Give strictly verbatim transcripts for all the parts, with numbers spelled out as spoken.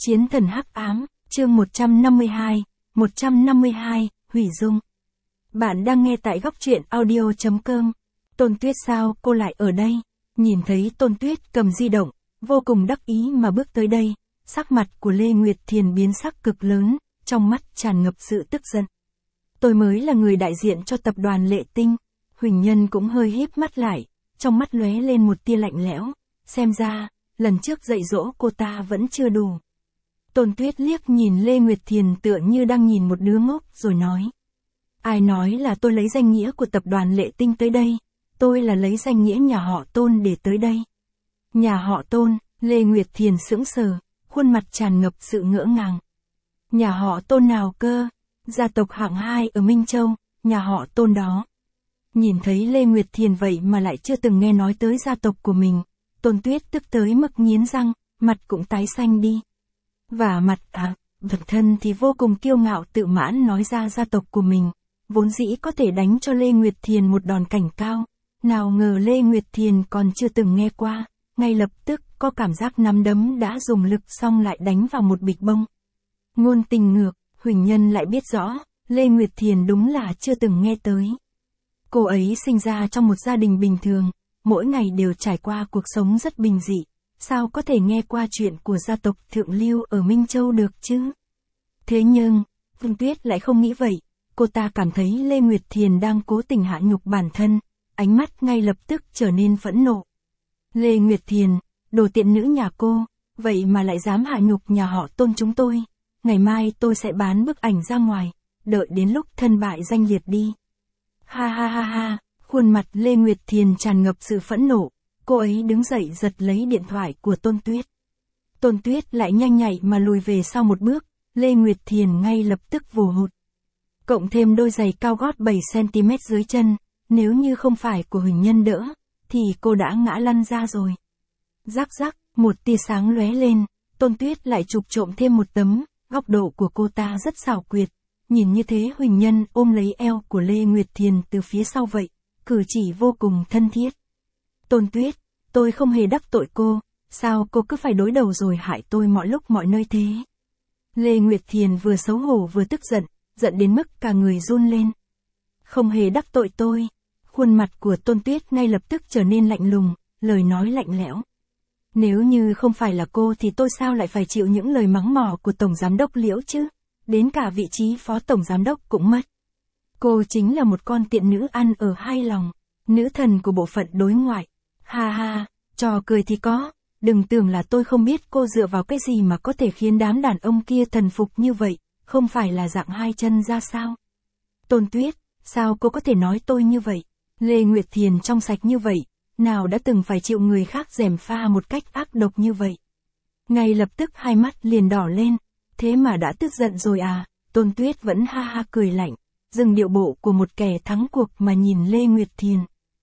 Chiến thần hắc ám, chương một trăm năm mươi hai, một trăm năm mươi hai, hủy dung. Bạn đang nghe tại góc truyện audio chấm com. Tôn Tuyết sao cô lại ở đây? Nhìn thấy Tôn Tuyết cầm di động, vô cùng đắc ý mà bước tới đây, sắc mặt của Lê Nguyệt Thiền biến sắc cực lớn, trong mắt tràn ngập sự tức giận. Tôi mới là người đại diện cho tập đoàn Lệ Tinh. Huỳnh Nhân cũng hơi híp mắt lại, trong mắt lóe lên một tia lạnh lẽo, xem ra, lần trước dạy dỗ cô ta vẫn chưa đủ. Tôn Tuyết liếc nhìn Lê Nguyệt Thiền tựa như đang nhìn một đứa ngốc rồi nói. Ai nói là tôi lấy danh nghĩa của tập đoàn Lệ Tinh tới đây, tôi là lấy danh nghĩa nhà họ Tôn để tới đây. Nhà họ Tôn, Lê Nguyệt Thiền sững sờ, khuôn mặt tràn ngập sự ngỡ ngàng. Nhà họ Tôn nào cơ? Gia tộc hạng hai ở Minh Châu, nhà họ Tôn đó. Nhìn thấy Lê Nguyệt Thiền vậy mà lại chưa từng nghe nói tới gia tộc của mình, Tôn Tuyết tức tới mức nghiến răng, mặt cũng tái xanh đi. Và mặt à, bản thân thì vô cùng kiêu ngạo tự mãn nói ra gia tộc của mình, vốn dĩ có thể đánh cho Lê Nguyệt Thiền một đòn cảnh cao, nào ngờ Lê Nguyệt Thiền còn chưa từng nghe qua, ngay lập tức có cảm giác nắm đấm đã dùng lực xong lại đánh vào một bịch bông. Ngôn tình ngược, Huỳnh Nhân lại biết rõ, Lê Nguyệt Thiền đúng là chưa từng nghe tới. Cô ấy sinh ra trong một gia đình bình thường, mỗi ngày đều trải qua cuộc sống rất bình dị. Sao có thể nghe qua chuyện của gia tộc thượng lưu ở Minh Châu được chứ? Thế nhưng, Vương Tuyết lại không nghĩ vậy, cô ta cảm thấy Lê Nguyệt Thiền đang cố tình hạ nhục bản thân, ánh mắt ngay lập tức trở nên phẫn nộ. Lê Nguyệt Thiền, đồ tiện nữ nhà cô, vậy mà lại dám hạ nhục nhà họ Tôn chúng tôi, ngày mai tôi sẽ bán bức ảnh ra ngoài, đợi đến lúc thân bại danh liệt đi. Ha ha ha ha, khuôn mặt Lê Nguyệt Thiền tràn ngập sự phẫn nộ. Cô ấy đứng dậy giật lấy điện thoại của Tôn Tuyết. Tôn Tuyết lại nhanh nhạy mà lùi về sau một bước, Lê Nguyệt Thiền ngay lập tức vồ hụt. Cộng thêm đôi giày cao gót bảy xăng-ti-mét dưới chân, nếu như không phải của Huỳnh Nhân đỡ, thì cô đã ngã lăn ra rồi. Rắc rắc, một tia sáng lóe lên, Tôn Tuyết lại chụp trộm thêm một tấm, góc độ của cô ta rất xảo quyệt. Nhìn như thế Huỳnh Nhân ôm lấy eo của Lê Nguyệt Thiền từ phía sau vậy, cử chỉ vô cùng thân thiết. Tôn Tuyết, tôi không hề đắc tội cô, sao cô cứ phải đối đầu rồi hại tôi mọi lúc mọi nơi thế? Lê Nguyệt Thiền vừa xấu hổ vừa tức giận, giận đến mức cả người run lên. Không hề đắc tội tôi, khuôn mặt của Tôn Tuyết ngay lập tức trở nên lạnh lùng, lời nói lạnh lẽo. Nếu như không phải là cô thì tôi sao lại phải chịu những lời mắng mỏ của Tổng Giám đốc Liễu chứ? Đến cả vị trí Phó Tổng Giám đốc cũng mất. Cô chính là một con tiện nữ ăn ở hai lòng, nữ thần của bộ phận đối ngoại. Ha ha, trò cười thì có, đừng tưởng là tôi không biết cô dựa vào cái gì mà có thể khiến đám đàn ông kia thần phục như vậy, không phải là dạng hai chân ra sao? Tôn Tuyết, sao cô có thể nói tôi như vậy? Lê Nguyệt Thiền trong sạch như vậy, nào đã từng phải chịu người khác gièm pha một cách ác độc như vậy? Ngay lập tức hai mắt liền đỏ lên, thế mà đã tức giận rồi à? Tôn Tuyết vẫn ha ha cười lạnh, dừng điệu bộ của một kẻ thắng cuộc mà nhìn Lê Nguyệt Thiền.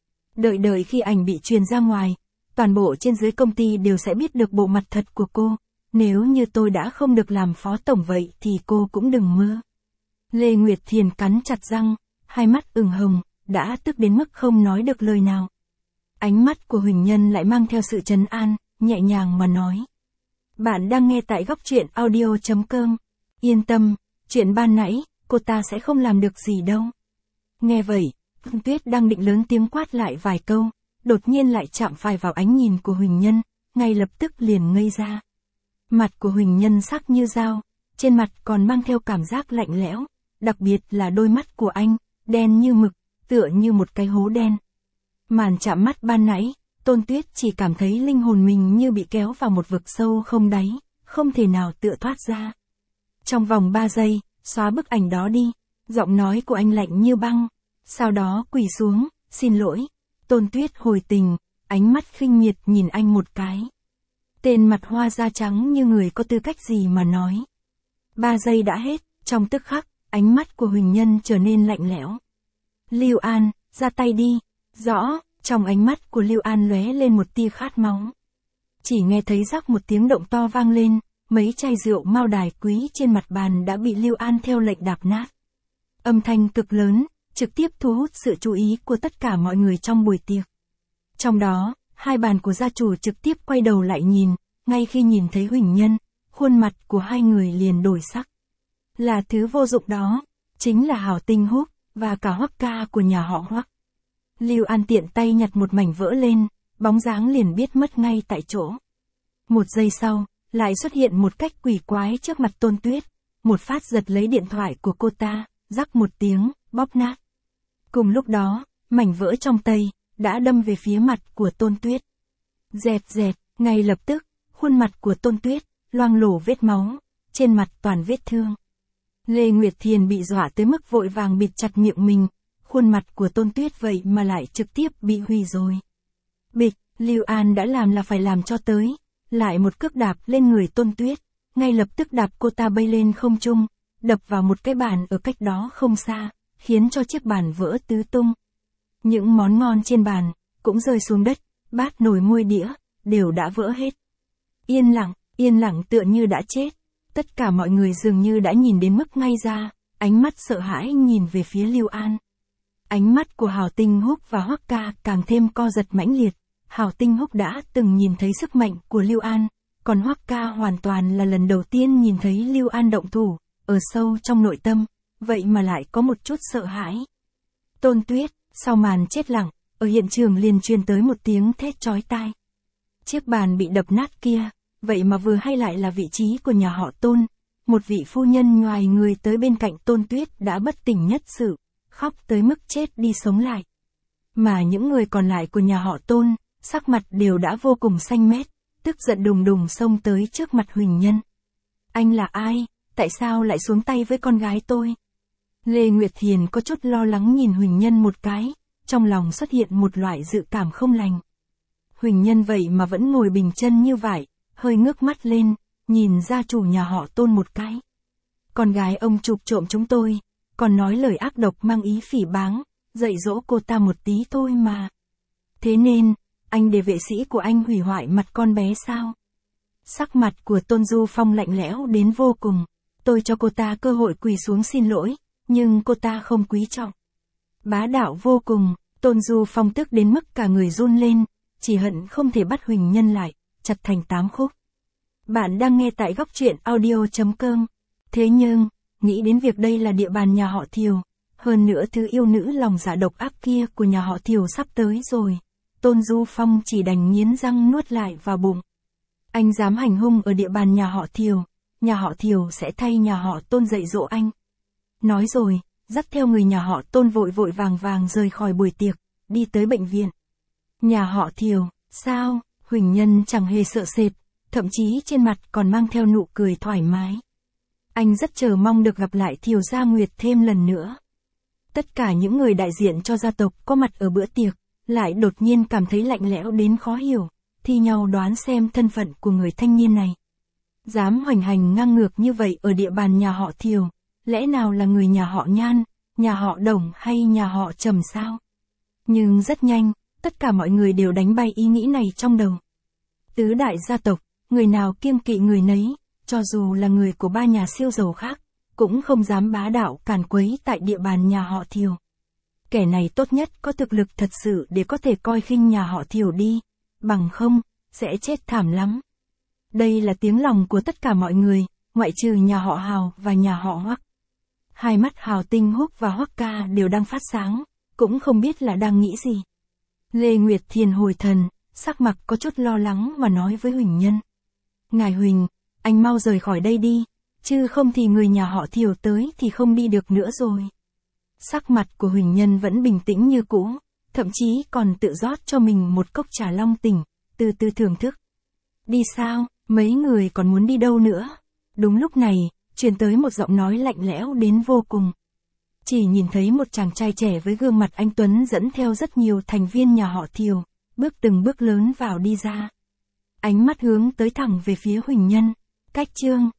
Đợi đợi khi ảnh bị truyền ra ngoài, toàn bộ trên dưới công ty đều sẽ biết được bộ mặt thật của cô. Nếu như tôi đã không được làm phó tổng vậy thì cô cũng đừng mơ. Lê Nguyệt Thiền cắn chặt răng, hai mắt ửng hồng, đã tức đến mức không nói được lời nào. Ánh mắt của Huỳnh Nhân lại mang theo sự trấn an, nhẹ nhàng mà nói. Bạn đang nghe tại góc truyện audio chấm com. Yên tâm, chuyện ban nãy, cô ta sẽ không làm được gì đâu. Nghe vậy, Vương Tuyết đang định lớn tiếng quát lại vài câu, đột nhiên lại chạm phải vào ánh nhìn của Huỳnh Nhân, ngay lập tức liền ngây ra. Mặt của Huỳnh Nhân sắc như dao, trên mặt còn mang theo cảm giác lạnh lẽo, đặc biệt là đôi mắt của anh, đen như mực, tựa như một cái hố đen. Màn chạm mắt ban nãy, Tôn Tuyết chỉ cảm thấy linh hồn mình như bị kéo vào một vực sâu không đáy, không thể nào tựa thoát ra. Trong vòng ba giây, xóa bức ảnh đó đi, giọng nói của anh lạnh như băng. Sau đó quỳ xuống, xin lỗi. Tôn Tuyết hồi tình, ánh mắt khinh miệt nhìn anh một cái. Tên mặt hoa da trắng như người có tư cách gì mà nói. Ba giây đã hết, trong tức khắc, ánh mắt của Huỳnh Nhân trở nên lạnh lẽo. Lưu An, ra tay đi. Rõ, trong ánh mắt của Lưu An lóe lên một tia khát máu. Chỉ nghe thấy rắc một tiếng động to vang lên, mấy chai rượu Mao Đài quý trên mặt bàn đã bị Lưu An theo lệnh đạp nát. Âm thanh cực lớn, trực tiếp thu hút sự chú ý của tất cả mọi người trong buổi tiệc. Trong đó, hai bàn của gia chủ trực tiếp quay đầu lại nhìn, ngay khi nhìn thấy Huỳnh Nhân, khuôn mặt của hai người liền đổi sắc. Là thứ vô dụng đó, chính là Hảo Tinh Húc, và cả Hoắc ca của nhà họ Hoắc. Lưu An tiện tay nhặt một mảnh vỡ lên, bóng dáng liền biết mất ngay tại chỗ. Một giây sau, lại xuất hiện một cách quỷ quái trước mặt Tôn Tuyết, một phát giật lấy điện thoại của cô ta, rắc một tiếng, bóp nát. Cùng lúc đó, mảnh vỡ trong tay, đã đâm về phía mặt của Tôn Tuyết. Dẹt dẹt, ngay lập tức, khuôn mặt của Tôn Tuyết, loang lổ vết máu, trên mặt toàn vết thương. Lê Nguyệt Thiền bị dọa tới mức vội vàng bịt chặt miệng mình, khuôn mặt của Tôn Tuyết vậy mà lại trực tiếp bị hủy rồi. Bịch, Lưu An đã làm là phải làm cho tới, lại một cước đạp lên người Tôn Tuyết, ngay lập tức đạp cô ta bay lên không trung, đập vào một cái bàn ở cách đó không xa, khiến cho chiếc bàn vỡ tứ tung. Những món ngon trên bàn, cũng rơi xuống đất, bát nồi muôi đĩa, đều đã vỡ hết. Yên lặng, yên lặng tựa như đã chết. Tất cả mọi người dường như đã nhìn đến mức ngay ra, ánh mắt sợ hãi nhìn về phía Lưu An. Ánh mắt của Hảo Tinh Húc và Hoắc ca càng thêm co giật mãnh liệt. Hảo Tinh Húc đã từng nhìn thấy sức mạnh của Lưu An, còn Hoắc ca hoàn toàn là lần đầu tiên nhìn thấy Lưu An động thủ, ở sâu trong nội tâm, vậy mà lại có một chút sợ hãi. Tôn Tuyết, sau màn chết lặng, ở hiện trường liền truyền tới một tiếng thét chói tai. Chiếc bàn bị đập nát kia, vậy mà vừa hay lại là vị trí của nhà họ Tôn, một vị phu nhân ngoài người tới bên cạnh Tôn Tuyết đã bất tỉnh nhất sự, khóc tới mức chết đi sống lại. Mà những người còn lại của nhà họ Tôn, sắc mặt đều đã vô cùng xanh mét, tức giận đùng đùng xông tới trước mặt Huỳnh Nhân. Anh là ai, tại sao lại xuống tay với con gái tôi? Lê Nguyệt Thiền có chút lo lắng nhìn Huỳnh Nhân một cái, trong lòng xuất hiện một loại dự cảm không lành. Huỳnh Nhân vậy mà vẫn ngồi bình chân như vậy, hơi ngước mắt lên, nhìn gia chủ nhà họ Tôn một cái. Con gái ông chụp trộm chúng tôi, còn nói lời ác độc mang ý phỉ báng, dạy dỗ cô ta một tí thôi mà. Thế nên, anh để vệ sĩ của anh hủy hoại mặt con bé sao? Sắc mặt của Tôn Du Phong lạnh lẽo đến vô cùng. Tôi cho cô ta cơ hội quỳ xuống xin lỗi, nhưng cô ta không quý trọng. Bá đạo vô cùng, Tôn Du Phong tức đến mức cả người run lên, chỉ hận không thể bắt Huỳnh Nhân lại, chặt thành tám khúc. Bạn đang nghe tại góc truyện audio chấm com. Thế nhưng, nghĩ đến việc đây là địa bàn nhà họ Thiều, hơn nữa thứ yêu nữ lòng dạ độc ác kia của nhà họ Thiều sắp tới rồi, Tôn Du Phong chỉ đành nghiến răng nuốt lại vào bụng. Anh dám hành hung ở địa bàn nhà họ Thiều, nhà họ Thiều sẽ thay nhà họ Tôn dạy dỗ anh. Nói rồi, dắt theo người nhà họ Tôn vội vội vàng vàng rời khỏi buổi tiệc, đi tới bệnh viện. Nhà họ Thiều, sao? Huỳnh Nhân chẳng hề sợ sệt, thậm chí trên mặt còn mang theo nụ cười thoải mái. Anh rất chờ mong được gặp lại Thiều Gia Nguyệt thêm lần nữa. Tất cả những người đại diện cho gia tộc có mặt ở bữa tiệc, lại đột nhiên cảm thấy lạnh lẽo đến khó hiểu, thi nhau đoán xem thân phận của người thanh niên này. Dám hoành hành ngang ngược như vậy ở địa bàn nhà họ Thiều, lẽ nào là người nhà họ Nhan, nhà họ Đồng hay nhà họ Trầm sao? Nhưng rất nhanh, tất cả mọi người đều đánh bay ý nghĩ này trong đầu. Tứ đại gia tộc, người nào kiêng kỵ người nấy, cho dù là người của ba nhà siêu giàu khác, cũng không dám bá đạo càn quấy tại địa bàn nhà họ Thiều. Kẻ này tốt nhất có thực lực thật sự để có thể coi khinh nhà họ Thiều đi, bằng không, sẽ chết thảm lắm. Đây là tiếng lòng của tất cả mọi người, ngoại trừ nhà họ Hào và nhà họ Hoắc. Hai mắt Hào Tinh Húc và Hoắc ca đều đang phát sáng, cũng không biết là đang nghĩ gì. Lê Nguyệt Thiền hồi thần, sắc mặt có chút lo lắng mà nói với Huỳnh Nhân. Ngài Huỳnh, anh mau rời khỏi đây đi, chứ không thì người nhà họ Thiều tới thì không đi được nữa rồi. Sắc mặt của Huỳnh Nhân vẫn bình tĩnh như cũ, thậm chí còn tự rót cho mình một cốc trà long tỉnh, từ từ thưởng thức. Đi sao, mấy người còn muốn đi đâu nữa? Đúng lúc này, truyền tới một giọng nói lạnh lẽo đến vô cùng. Chỉ nhìn thấy một chàng trai trẻ với gương mặt anh tuấn dẫn theo rất nhiều thành viên nhà họ Thiều, bước từng bước lớn vào đi ra. Ánh mắt hướng tới thẳng về phía Huỳnh Nhân. Cách chương,